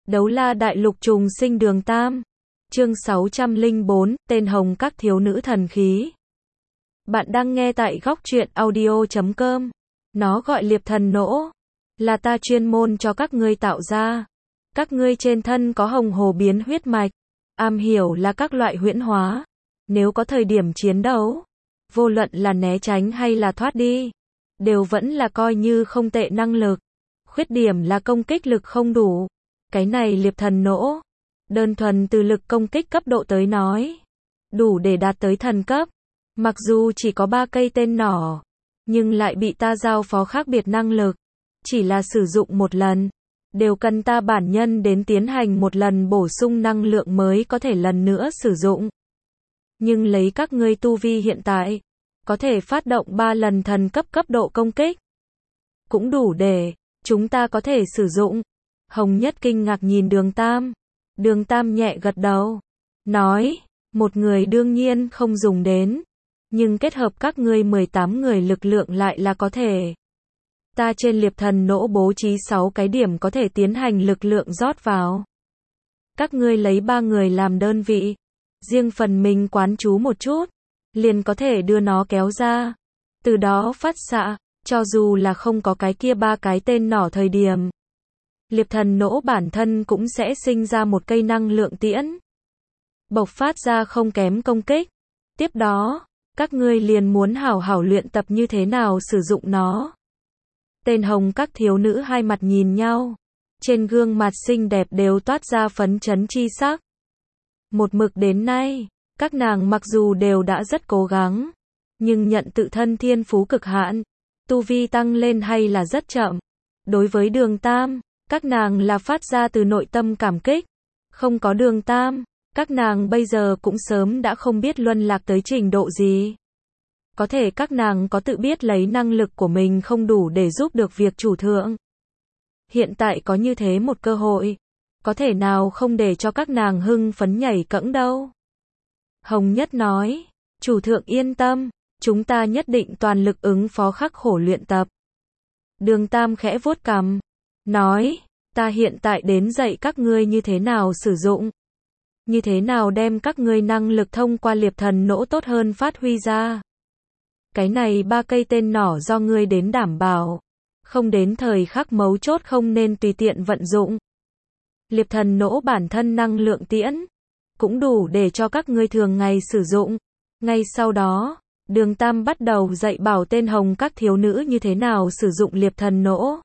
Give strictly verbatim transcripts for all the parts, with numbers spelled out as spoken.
Đấu la đại lục trùng sinh đường Tam. Chương sáu trăm lẻ bốn, tên hồng các thiếu nữ thần khí. Bạn đang nghe tại góc truyện audio chấm com. Nó gọi liệp thần nỗ. Là ta chuyên môn cho các ngươi tạo ra. Các ngươi trên thân có hồng hồ biến huyết mạch. Am hiểu là các loại huyễn hóa. Nếu có thời điểm chiến đấu, vô luận là né tránh hay là thoát đi, đều vẫn là coi như không tệ năng lực. Khuyết điểm là công kích lực không đủ. Cái này liệp thần nỗ, đơn thuần từ lực công kích cấp độ tới nói, đủ để đạt tới thần cấp. Mặc dù chỉ có ba cây tên nỏ, nhưng lại bị ta giao phó khác biệt năng lực. Chỉ là sử dụng một lần, đều cần ta bản nhân đến tiến hành một lần bổ sung năng lượng mới có thể lần nữa sử dụng. Nhưng lấy các ngươi tu vi hiện tại, có thể phát động ba lần thần cấp cấp độ công kích. Cũng đủ để chúng ta có thể sử dụng. Hồng Nhất kinh ngạc nhìn Đường Tam. Đường Tam nhẹ gật đầu, nói, một người đương nhiên không dùng đến, nhưng kết hợp các ngươi mười tám người lực lượng lại là có thể. Ta trên liệp thần nỗ bố trí sáu cái điểm có thể tiến hành lực lượng rót vào. Các ngươi lấy ba người làm đơn vị, riêng phần mình quán chú một chút, liền có thể đưa nó kéo ra. Từ đó phát xạ, cho dù là không có cái kia ba cái tên nỏ thời điểm, liệp thần nỗ bản thân cũng sẽ sinh ra một cây năng lượng tiễn, bộc phát ra không kém công kích. Tiếp đó, các ngươi liền muốn hảo hảo luyện tập như thế nào sử dụng nó. Tên hồng các thiếu nữ hai mặt nhìn nhau, trên gương mặt xinh đẹp đều toát ra phấn chấn chi sắc. Một mực đến nay, các nàng mặc dù đều đã rất cố gắng, nhưng nhận tự thân thiên phú cực hạn, tu vi tăng lên hay là rất chậm. Đối với Đường Tam, các nàng là phát ra từ nội tâm cảm kích. Không có Đường Tam, các nàng bây giờ cũng sớm đã không biết luân lạc tới trình độ gì. Có thể các nàng có tự biết lấy năng lực của mình không đủ để giúp được việc chủ thượng. Hiện tại có như thế một cơ hội, có thể nào không để cho các nàng hưng phấn nhảy cẫng đâu. Hồng Nhất nói, chủ thượng yên tâm, chúng ta nhất định toàn lực ứng phó khắc khổ luyện tập. Đường Tam khẽ vuốt cằm, nói, ta hiện tại đến dạy các ngươi như thế nào sử dụng. Như thế nào đem các ngươi năng lực thông qua liệp thần nỗ tốt hơn phát huy ra. Cái này ba cây tên nỏ do ngươi đến đảm bảo. Không đến thời khắc mấu chốt không nên tùy tiện vận dụng. Liệp thần nỗ bản thân năng lượng tiễn, cũng đủ để cho các ngươi thường ngày sử dụng. Ngay sau đó, Đường Tam bắt đầu dạy bảo tên hồng các thiếu nữ như thế nào sử dụng liệp thần nỗ.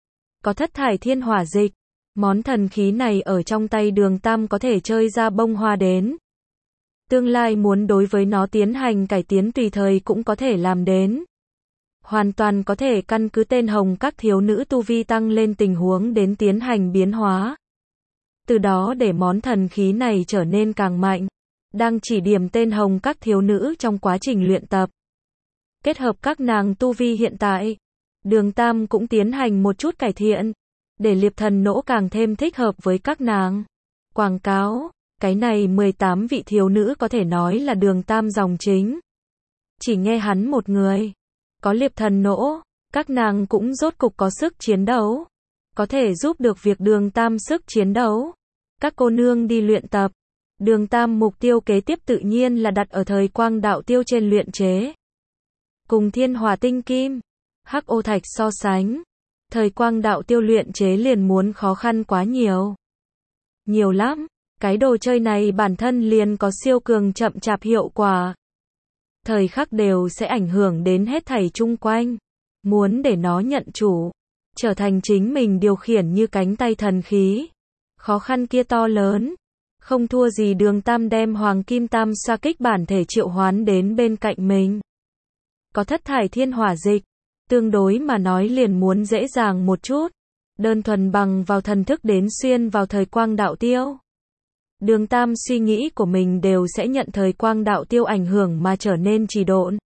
Có thất thải thiên hỏa dịch, món thần khí này ở trong tay Đường Tam có thể chơi ra bông hoa đến. Tương lai muốn đối với nó tiến hành cải tiến tùy thời cũng có thể làm đến. Hoàn toàn có thể căn cứ tên hồng các thiếu nữ tu vi tăng lên tình huống đến tiến hành biến hóa. Từ đó để món thần khí này trở nên càng mạnh. Đang chỉ điểm tên hồng các thiếu nữ trong quá trình luyện tập. Kết hợp các nàng tu vi hiện tại, Đường Tam cũng tiến hành một chút cải thiện, để liệp thần nỗ càng thêm thích hợp với các nàng. Quảng cáo, cái này mười tám vị thiếu nữ có thể nói là Đường Tam dòng chính. Chỉ nghe hắn một người, có liệp thần nỗ, các nàng cũng rốt cục có sức chiến đấu. Có thể giúp được việc Đường Tam sức chiến đấu. Các cô nương đi luyện tập. Đường Tam mục tiêu kế tiếp tự nhiên là đặt ở thời quang đạo tiêu trên luyện chế. Cùng thiên hỏa tinh kim, hắc ô thạch so sánh, thời quang đạo tiêu luyện chế liền muốn khó khăn quá nhiều. Nhiều lắm, cái đồ chơi này bản thân liền có siêu cường chậm chạp hiệu quả. Thời khắc đều sẽ ảnh hưởng đến hết thảy chung quanh. Muốn để nó nhận chủ, trở thành chính mình điều khiển như cánh tay thần khí. Khó khăn kia to lớn. Không thua gì Đường Tam đem Hoàng Kim Tam xoa kích bản thể triệu hoán đến bên cạnh mình. Có thất thải thiên hỏa dịch, tương đối mà nói liền muốn dễ dàng một chút. Đơn thuần bằng vào thần thức đến xuyên vào thời quang đạo tiêu. Đường Tam suy nghĩ của mình đều sẽ nhận thời quang đạo tiêu ảnh hưởng mà trở nên trì độn.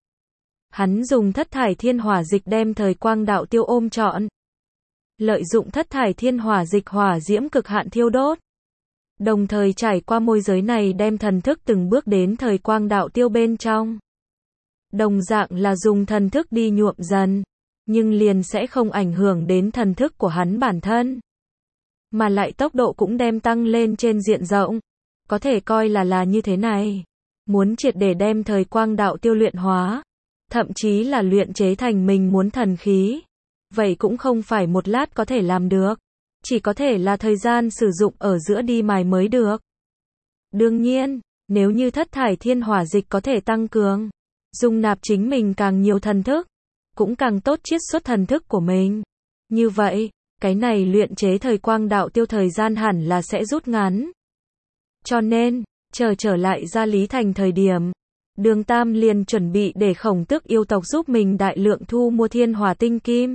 Hắn dùng thất thải thiên hỏa dịch đem thời quang đạo tiêu ôm trọn. Lợi dụng thất thải thiên hỏa dịch hỏa diễm cực hạn thiêu đốt. Đồng thời trải qua môi giới này đem thần thức từng bước đến thời quang đạo tiêu bên trong. Đồng dạng là dùng thần thức đi nhuộm dần, nhưng liền sẽ không ảnh hưởng đến thần thức của hắn bản thân. mà lại tốc độ cũng đem tăng lên trên diện rộng. Có thể coi là là như thế này. Muốn triệt để đem thời quang đạo tiêu luyện hóa, thậm chí là luyện chế thành mình muốn thần khí. Vậy cũng không phải một lát có thể làm được. Chỉ có thể là thời gian sử dụng ở giữa đi mài mới được. Đương nhiên, nếu như thất thải thiên hỏa dịch có thể tăng cường, dung nạp chính mình càng nhiều thần thức, cũng càng tốt chiết xuất thần thức của mình. Như vậy, cái này luyện chế thời quang đạo tiêu thời gian hẳn là sẽ rút ngắn. Cho nên, chờ trở lại ra Lý Thành thời điểm, Đường Tam liền chuẩn bị để Khổng Tước yêu tộc giúp mình đại lượng thu mua thiên hỏa tinh kim.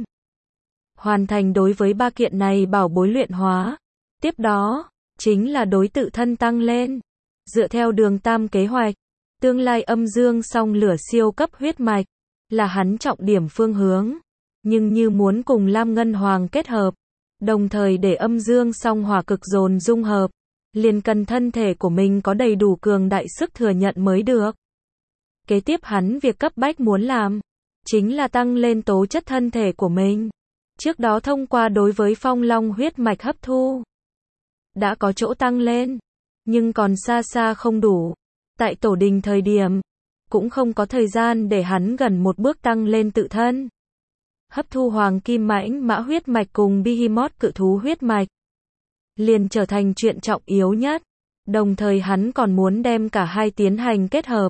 Hoàn thành đối với ba kiện này bảo bối luyện hóa. Tiếp đó, chính là đối tự thân tăng lên. Dựa theo Đường Tam kế hoạch, tương lai âm dương song lửa siêu cấp huyết mạch, là hắn trọng điểm phương hướng. Nhưng như muốn cùng Lam Ngân Hoàng kết hợp, đồng thời để âm dương song hỏa cực dồn dung hợp, liền cần thân thể của mình có đầy đủ cường đại sức thừa nhận mới được. Kế tiếp hắn việc cấp bách muốn làm, chính là tăng lên tố chất thân thể của mình. Trước đó thông qua đối với phong long huyết mạch hấp thu, đã có chỗ tăng lên, nhưng còn xa xa không đủ. Tại tổ đình thời điểm, cũng không có thời gian để hắn gần một bước tăng lên tự thân. Hấp thu hoàng kim mãnh mã huyết mạch cùng behemoth cự thú huyết mạch, liền trở thành chuyện trọng yếu nhất. Đồng thời hắn còn muốn đem cả hai tiến hành kết hợp.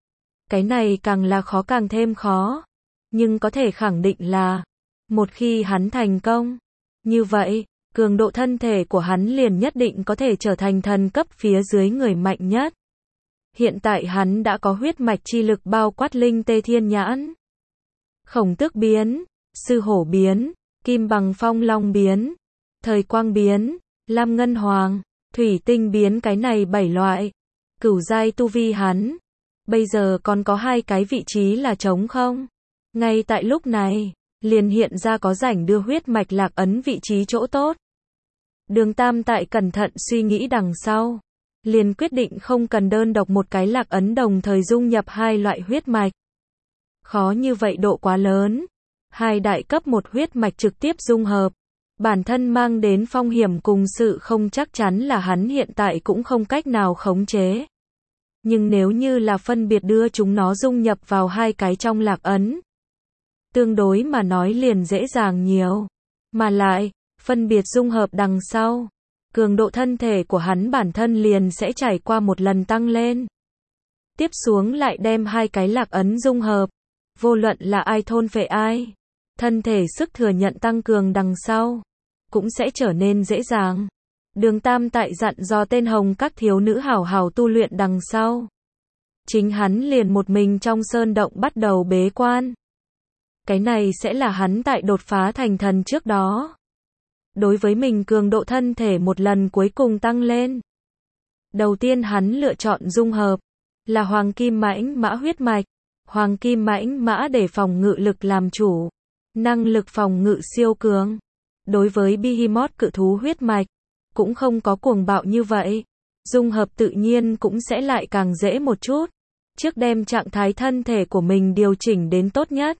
Cái này càng là khó càng thêm khó. Nhưng có thể khẳng định là, một khi hắn thành công, như vậy, cường độ thân thể của hắn liền nhất định có thể trở thành thần cấp phía dưới người mạnh nhất. Hiện tại hắn đã có huyết mạch chi lực bao quát linh tê thiên nhãn, Khổng Tước biến, sư hổ biến, kim bằng phong long biến, thời quang biến, lam ngân hoàng, thủy tinh biến, cái này bảy loại. Cửu giai tu vi hắn, bây giờ còn có hai cái vị trí là trống không. Ngay tại lúc này, liền hiện ra có rảnh đưa huyết mạch lạc ấn vị trí chỗ tốt. Đường Tam tại cẩn thận suy nghĩ đằng sau, liền quyết định không cần đơn độc một cái lạc ấn đồng thời dung nhập hai loại huyết mạch. Khó như vậy độ quá lớn. Hai đại cấp một huyết mạch trực tiếp dung hợp, bản thân mang đến phong hiểm cùng sự không chắc chắn là hắn hiện tại cũng không cách nào khống chế. Nhưng nếu như là phân biệt đưa chúng nó dung nhập vào hai cái trong lạc ấn, tương đối mà nói liền dễ dàng nhiều. Mà lại, phân biệt dung hợp đằng sau, cường độ thân thể của hắn bản thân liền sẽ trải qua một lần tăng lên. Tiếp xuống lại đem hai cái lạc ấn dung hợp, vô luận là ai thôn phệ ai, thân thể sức thừa nhận tăng cường đằng sau, cũng sẽ trở nên dễ dàng. Đường Tam tại dặn dò tên Hồng các thiếu nữ hảo hảo tu luyện đằng sau, chính hắn liền một mình trong sơn động bắt đầu bế quan. Cái này sẽ là hắn tại đột phá thành thần trước đó, đối với mình cường độ thân thể một lần cuối cùng tăng lên. Đầu tiên hắn lựa chọn dung hợp, là hoàng kim mãnh mã huyết mạch. Hoàng kim mãnh mã để phòng ngự lực làm chủ, năng lực phòng ngự siêu cường. Đối với behemoth cự thú huyết mạch, cũng không có cuồng bạo như vậy. Dung hợp tự nhiên cũng sẽ lại càng dễ một chút. Trước đem trạng thái thân thể của mình điều chỉnh đến tốt nhất.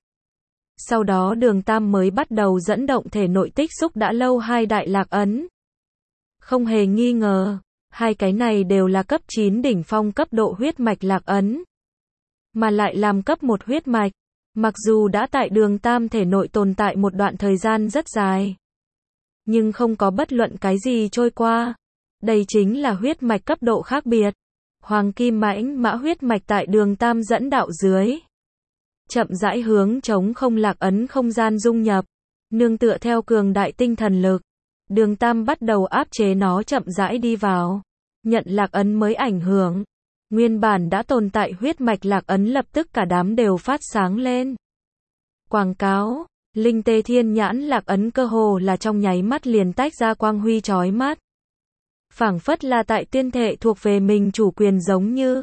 Sau đó Đường Tam mới bắt đầu dẫn động thể nội tích xúc đã lâu hai đại lạc ấn. Không hề nghi ngờ, hai cái này đều là cấp chín đỉnh phong cấp độ huyết mạch lạc ấn. Mà lại làm cấp một huyết mạch, mặc dù đã tại Đường Tam thể nội tồn tại một đoạn thời gian rất dài, nhưng không có bất luận cái gì trôi qua. Đây chính là huyết mạch cấp độ khác biệt. Hoàng kim mãnh mã huyết mạch tại Đường Tam dẫn đạo dưới, chậm rãi hướng chống không lạc ấn không gian dung nhập. Nương tựa theo cường đại tinh thần lực, Đường Tam bắt đầu áp chế nó chậm rãi đi vào. Nhận lạc ấn mới ảnh hưởng, nguyên bản đã tồn tại huyết mạch lạc ấn lập tức cả đám đều phát sáng lên. Quảng cáo, linh tê thiên nhãn lạc ấn cơ hồ là trong nháy mắt liền tách ra quang huy chói mắt. Phảng phất là tại tuyên thệ thuộc về mình chủ quyền giống như.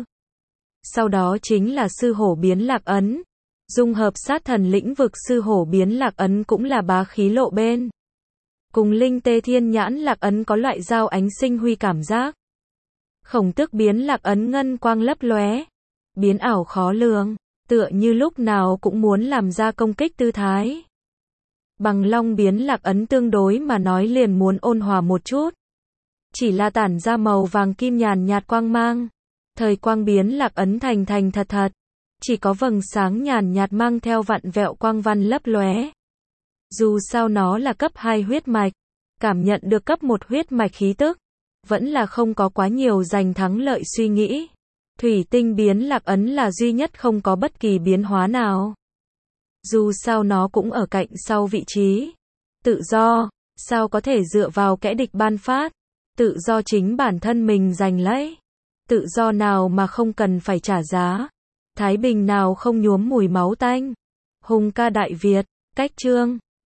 Sau đó chính là sư hổ biến lạc ấn. Dung hợp sát thần lĩnh vực sư hổ biến lạc ấn cũng là bá khí lộ bên. Cùng linh tê thiên nhãn lạc ấn có loại giao ánh sinh huy cảm giác. Khổng Tước biến lạc ấn ngân quang lấp lóe, biến ảo khó lường, tựa như lúc nào cũng muốn làm ra công kích tư thái. Bằng long biến lạc ấn tương đối mà nói liền muốn ôn hòa một chút. Chỉ là tản ra màu vàng kim nhàn nhạt quang mang. Thời quang biến lạc ấn thành thành thật thật. Chỉ có vầng sáng nhàn nhạt mang theo vặn vẹo quang văn lấp lóe. Dù sao nó là cấp hai huyết mạch, cảm nhận được cấp một huyết mạch khí tức, vẫn là không có quá nhiều giành thắng lợi suy nghĩ. Thủy tinh biến lạc ấn là duy nhất không có bất kỳ biến hóa nào. Dù sao nó cũng ở cạnh sau vị trí. Tự do, sao có thể dựa vào kẻ địch ban phát. Tự do chính bản thân mình giành lấy. Tự do nào mà không cần phải trả giá. Thái bình nào không nhuốm mùi máu tanh. Hùng ca Đại Việt, cách chương.